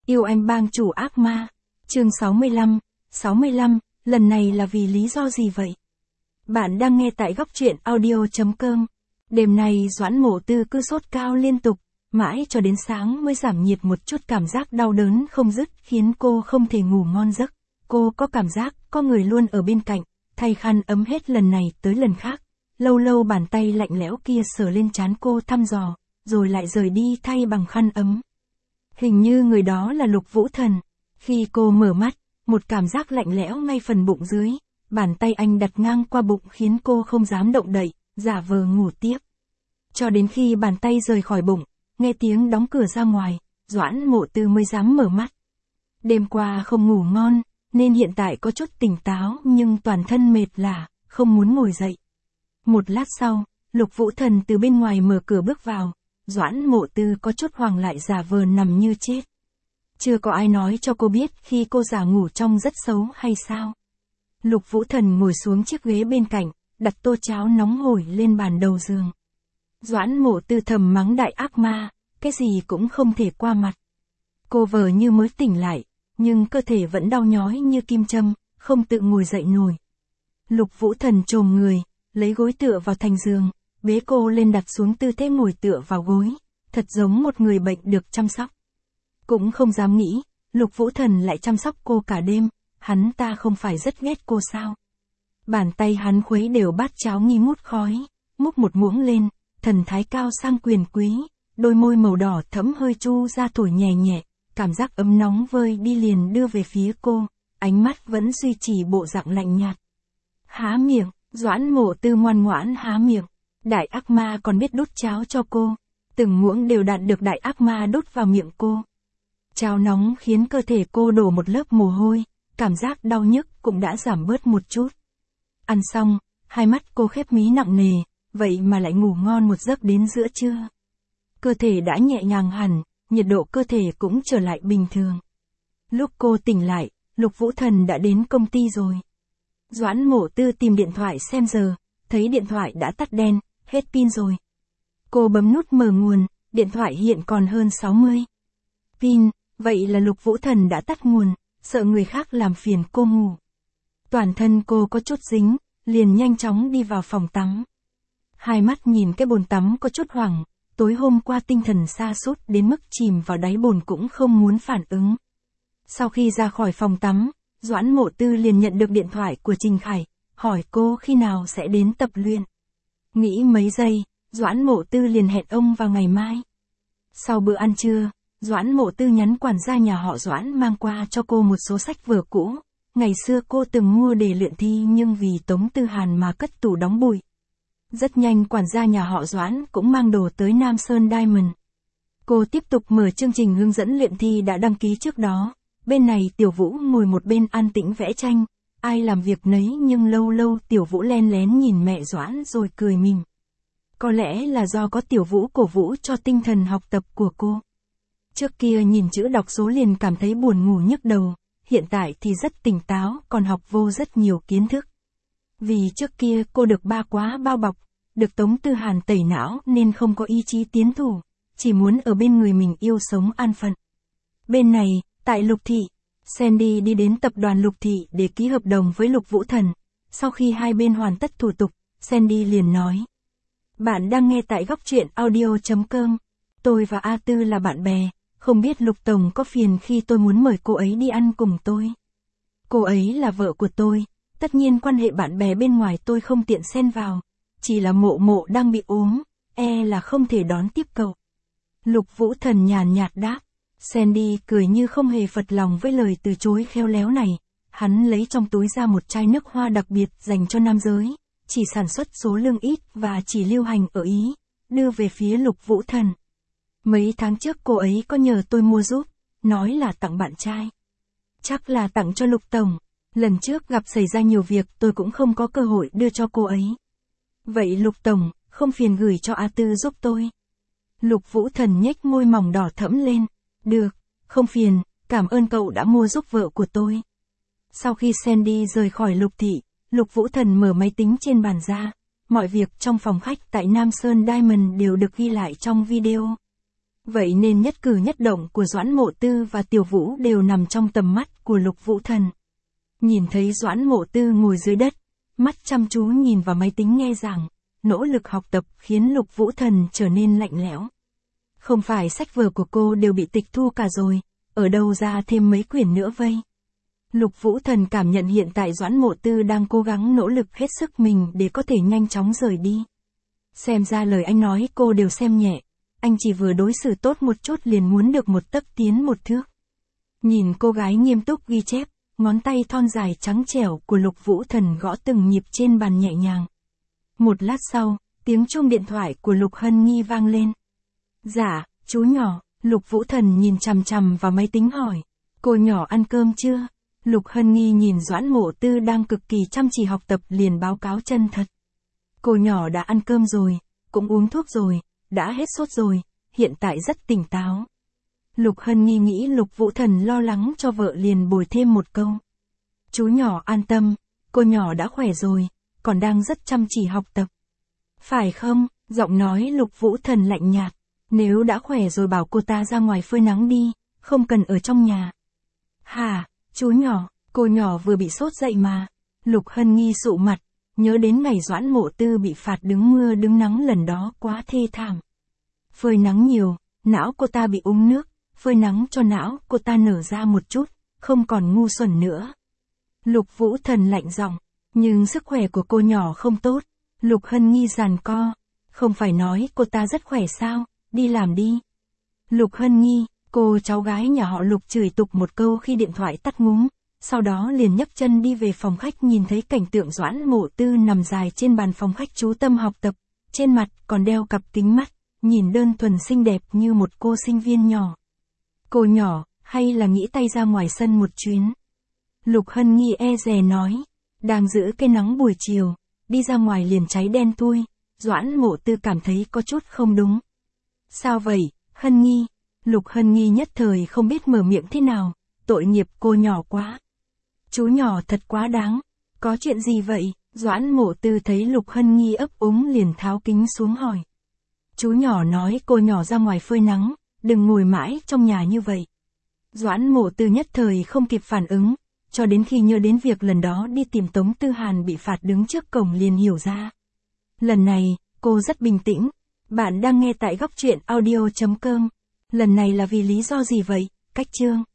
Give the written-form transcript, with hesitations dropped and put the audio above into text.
Yêu anh bang chủ ác ma. Chương 65, lần này là vì lý do gì vậy? Bạn đang nghe tại góc truyện audio.com. Đêm nay Doãn Mộ Tư cứ sốt cao liên tục, mãi cho đến sáng mới giảm nhiệt một chút, cảm giác đau đớn không dứt khiến cô không thể ngủ ngon giấc. Cô có cảm giác có người luôn ở bên cạnh, thay khăn ấm hết lần này tới lần khác. Lâu lâu bàn tay lạnh lẽo kia sờ lên trán cô thăm dò, rồi lại rời đi thay bằng khăn ấm. Hình như người đó là Lục Vũ Thần. Khi cô mở mắt, một cảm giác lạnh lẽo ngay phần bụng dưới, bàn tay anh đặt ngang qua bụng khiến cô không dám động đậy, giả vờ ngủ tiếp. Cho đến khi bàn tay rời khỏi bụng, nghe tiếng đóng cửa ra ngoài, Doãn Mộ Tư mới dám mở mắt. Đêm qua không ngủ ngon, nên hiện tại có chút tỉnh táo nhưng toàn thân mệt lả, không muốn ngồi dậy. Một lát sau, Lục Vũ Thần từ bên ngoài mở cửa bước vào, Doãn Mộ Tư có chút hoảng lại giả vờ nằm như chết. Chưa có ai nói cho cô biết khi cô giả ngủ trông rất xấu hay sao. Lục Vũ Thần ngồi xuống chiếc ghế bên cạnh, đặt tô cháo nóng hổi lên bàn đầu giường. Doãn Mộ Tư thầm mắng đại ác ma, cái gì cũng không thể qua mặt. Cô vờ như mới tỉnh lại, nhưng cơ thể vẫn đau nhói như kim châm, không tự ngồi dậy nổi. Lục Vũ Thần chồm người, lấy gối tựa vào thành giường, bế cô lên đặt xuống tư thế ngồi tựa vào gối, thật giống một người bệnh được chăm sóc. Cũng không dám nghĩ, Lục Vũ Thần lại chăm sóc cô cả đêm, hắn ta không phải rất ghét cô sao? Bàn tay hắn khuấy đều bát cháo nghi ngút khói, múc một muỗng lên, thần thái cao sang quyền quý, đôi môi màu đỏ thẫm hơi chu ra thổi nhẹ nhẹ, cảm giác ấm nóng vơi đi liền đưa về phía cô, ánh mắt vẫn duy trì bộ dạng lạnh nhạt. Há miệng, Doãn Mộ Tư ngoan ngoãn há miệng. Đại ác ma còn biết đút cháo cho cô, từng muỗng đều đặn được đại ác ma đút vào miệng cô. Cháo nóng khiến cơ thể cô đổ một lớp mồ hôi, cảm giác đau nhức cũng đã giảm bớt một chút. Ăn xong, hai mắt cô khép mí nặng nề, vậy mà lại ngủ ngon một giấc đến giữa trưa. Cơ thể đã nhẹ nhàng hẳn, nhiệt độ cơ thể cũng trở lại bình thường. Lúc cô tỉnh lại, Lục Vũ Thần đã đến công ty rồi. Doãn Mộ Tư tìm điện thoại xem giờ, thấy điện thoại đã tắt đen, hết pin rồi. Cô bấm nút mở nguồn, điện thoại hiện còn hơn 60 pin, vậy là Lục Vũ Thần đã tắt nguồn, sợ người khác làm phiền cô ngủ. Toàn thân cô có chút dính, liền nhanh chóng đi vào phòng tắm. Hai mắt nhìn cái bồn tắm có chút hoảng, tối hôm qua tinh thần sa sút đến mức chìm vào đáy bồn cũng không muốn phản ứng. Sau khi ra khỏi phòng tắm, Doãn Mộ Tư liền nhận được điện thoại của Trình Khải, hỏi cô khi nào sẽ đến tập luyện. Nghĩ mấy giây, Doãn Mộ Tư liền hẹn ông vào ngày mai. Sau bữa ăn trưa, Doãn Mộ Tư nhắn quản gia nhà họ Doãn mang qua cho cô một số sách vở cũ. Ngày xưa cô từng mua để luyện thi nhưng vì Tống Tư Hàn mà cất tủ đóng bụi. Rất nhanh quản gia nhà họ Doãn cũng mang đồ tới Nam Sơn Diamond. Cô tiếp tục mở chương trình hướng dẫn luyện thi đã đăng ký trước đó. Bên này Tiểu Vũ ngồi một bên an tĩnh vẽ tranh, ai làm việc nấy nhưng lâu lâu Tiểu Vũ len lén nhìn mẹ Doãn rồi cười mỉm. Có lẽ là do có Tiểu Vũ cổ vũ cho tinh thần học tập của cô. Trước kia nhìn chữ đọc số liền cảm thấy buồn ngủ nhức đầu, hiện tại thì rất tỉnh táo, còn học vô rất nhiều kiến thức. Vì trước kia cô được ba quá bao bọc, được Tống Tư Hàn tẩy não nên không có ý chí tiến thủ, chỉ muốn ở bên người mình yêu sống an phận. Bên này, tại Lục Thị, Sandy đi đến tập đoàn Lục Thị để ký hợp đồng với Lục Vũ Thần. Sau khi hai bên hoàn tất thủ tục, Sandy liền nói. Bạn đang nghe tại góc truyện audio.com. Tôi và A Tư là bạn bè, không biết Lục Tổng có phiền khi tôi muốn mời cô ấy đi ăn cùng tôi. Cô ấy là vợ của tôi, tất nhiên quan hệ bạn bè bên ngoài tôi không tiện xen vào. Chỉ là Mộ Mộ đang bị ốm, là không thể đón tiếp cậu. Lục Vũ Thần nhàn nhạt đáp. Sandy cười như không hề phật lòng với lời từ chối khéo léo này. Hắn lấy trong túi ra một chai nước hoa đặc biệt dành cho nam giới, chỉ sản xuất số lượng ít và chỉ lưu hành ở Ý, đưa về phía Lục Vũ Thần. Mấy tháng trước cô ấy có nhờ tôi mua giúp, nói là tặng bạn trai. Chắc là tặng cho Lục Tổng, lần trước gặp xảy ra nhiều việc tôi cũng không có cơ hội đưa cho cô ấy. Vậy Lục Tổng, không phiền gửi cho A Tư giúp tôi. Lục Vũ Thần nhếch môi mỏng đỏ thẫm lên. Được, không phiền, cảm ơn cậu đã mua giúp vợ của tôi. Sau khi Sandy rời khỏi Lục Thị, Lục Vũ Thần mở máy tính trên bàn ra. Mọi việc trong phòng khách tại Nam Sơn Diamond đều được ghi lại trong video. Vậy nên nhất cử nhất động của Doãn Mộ Tư và Tiểu Vũ đều nằm trong tầm mắt của Lục Vũ Thần. Nhìn thấy Doãn Mộ Tư ngồi dưới đất, mắt chăm chú nhìn vào máy tính nghe giảng, nỗ lực học tập khiến Lục Vũ Thần trở nên lạnh lẽo. Không phải sách vở của cô đều bị tịch thu cả rồi, ở đâu ra thêm mấy quyển nữa vây. Lục Vũ Thần cảm nhận hiện tại Doãn Mộ Tư đang cố gắng nỗ lực hết sức mình để có thể nhanh chóng rời đi. Xem ra lời anh nói cô đều xem nhẹ, anh chỉ vừa đối xử tốt một chút liền muốn được một tấc tiến một thước. Nhìn cô gái nghiêm túc ghi chép, ngón tay thon dài trắng trẻo của Lục Vũ Thần gõ từng nhịp trên bàn nhẹ nhàng. Một lát sau, tiếng chuông điện thoại của Lục Hân Nhi vang lên. Dạ, chú nhỏ, Lục Vũ Thần nhìn chằm chằm vào máy tính hỏi. Cô nhỏ ăn cơm chưa? Lục Hân Nhi nhìn Doãn Mộ Tư đang cực kỳ chăm chỉ học tập liền báo cáo chân thật. Cô nhỏ đã ăn cơm rồi, cũng uống thuốc rồi, đã hết sốt rồi, hiện tại rất tỉnh táo. Lục Hân Nhi nghĩ Lục Vũ Thần lo lắng cho vợ liền bồi thêm một câu. Chú nhỏ an tâm, cô nhỏ đã khỏe rồi, còn đang rất chăm chỉ học tập. Phải không? Giọng nói Lục Vũ Thần lạnh nhạt. Nếu đã khỏe rồi bảo cô ta ra ngoài phơi nắng đi, không cần ở trong nhà. Hả, chú nhỏ, cô nhỏ vừa bị sốt dậy mà. Lục Hân Nhi sụ mặt, nhớ đến ngày Doãn Mộ Tư bị phạt đứng mưa đứng nắng lần đó quá thê thảm. Phơi nắng nhiều, não cô ta bị úng nước, phơi nắng cho não cô ta nở ra một chút, không còn ngu xuẩn nữa. Lục Vũ Thần lạnh giọng, nhưng sức khỏe của cô nhỏ không tốt. Lục Hân Nhi giằng co, không phải nói cô ta rất khỏe sao, đi làm đi. Lục Hân Nhi, cô cháu gái nhà họ Lục chửi tục một câu khi điện thoại tắt ngúm, sau đó liền nhấc chân đi về phòng khách nhìn thấy cảnh tượng Doãn Mộ Tư nằm dài trên bàn phòng khách chú tâm học tập, trên mặt còn đeo cặp kính mắt, nhìn đơn thuần xinh đẹp như một cô sinh viên nhỏ. Cô nhỏ, hay là nghĩ tay ra ngoài sân một chuyến? Lục Hân Nhi e dè nói, đang giữ cái nắng buổi chiều, đi ra ngoài liền cháy đen thui. Doãn Mộ Tư cảm thấy có chút không đúng. Sao vậy, Hân Nhi? Lục Hân Nhi nhất thời không biết mở miệng thế nào, tội nghiệp cô nhỏ quá. Chú nhỏ thật quá đáng, có chuyện gì vậy? Doãn Mộ Tư thấy Lục Hân Nhi ấp úng liền tháo kính xuống hỏi. Chú nhỏ nói cô nhỏ ra ngoài phơi nắng, đừng ngồi mãi trong nhà như vậy. Doãn Mộ Tư nhất thời không kịp phản ứng, cho đến khi nhớ đến việc lần đó đi tìm Tống Tư Hàn bị phạt đứng trước cổng liền hiểu ra. Lần này, cô rất bình tĩnh. Bạn đang nghe tại góc truyện audio.com. Lần này là vì lý do gì vậy? Cách chương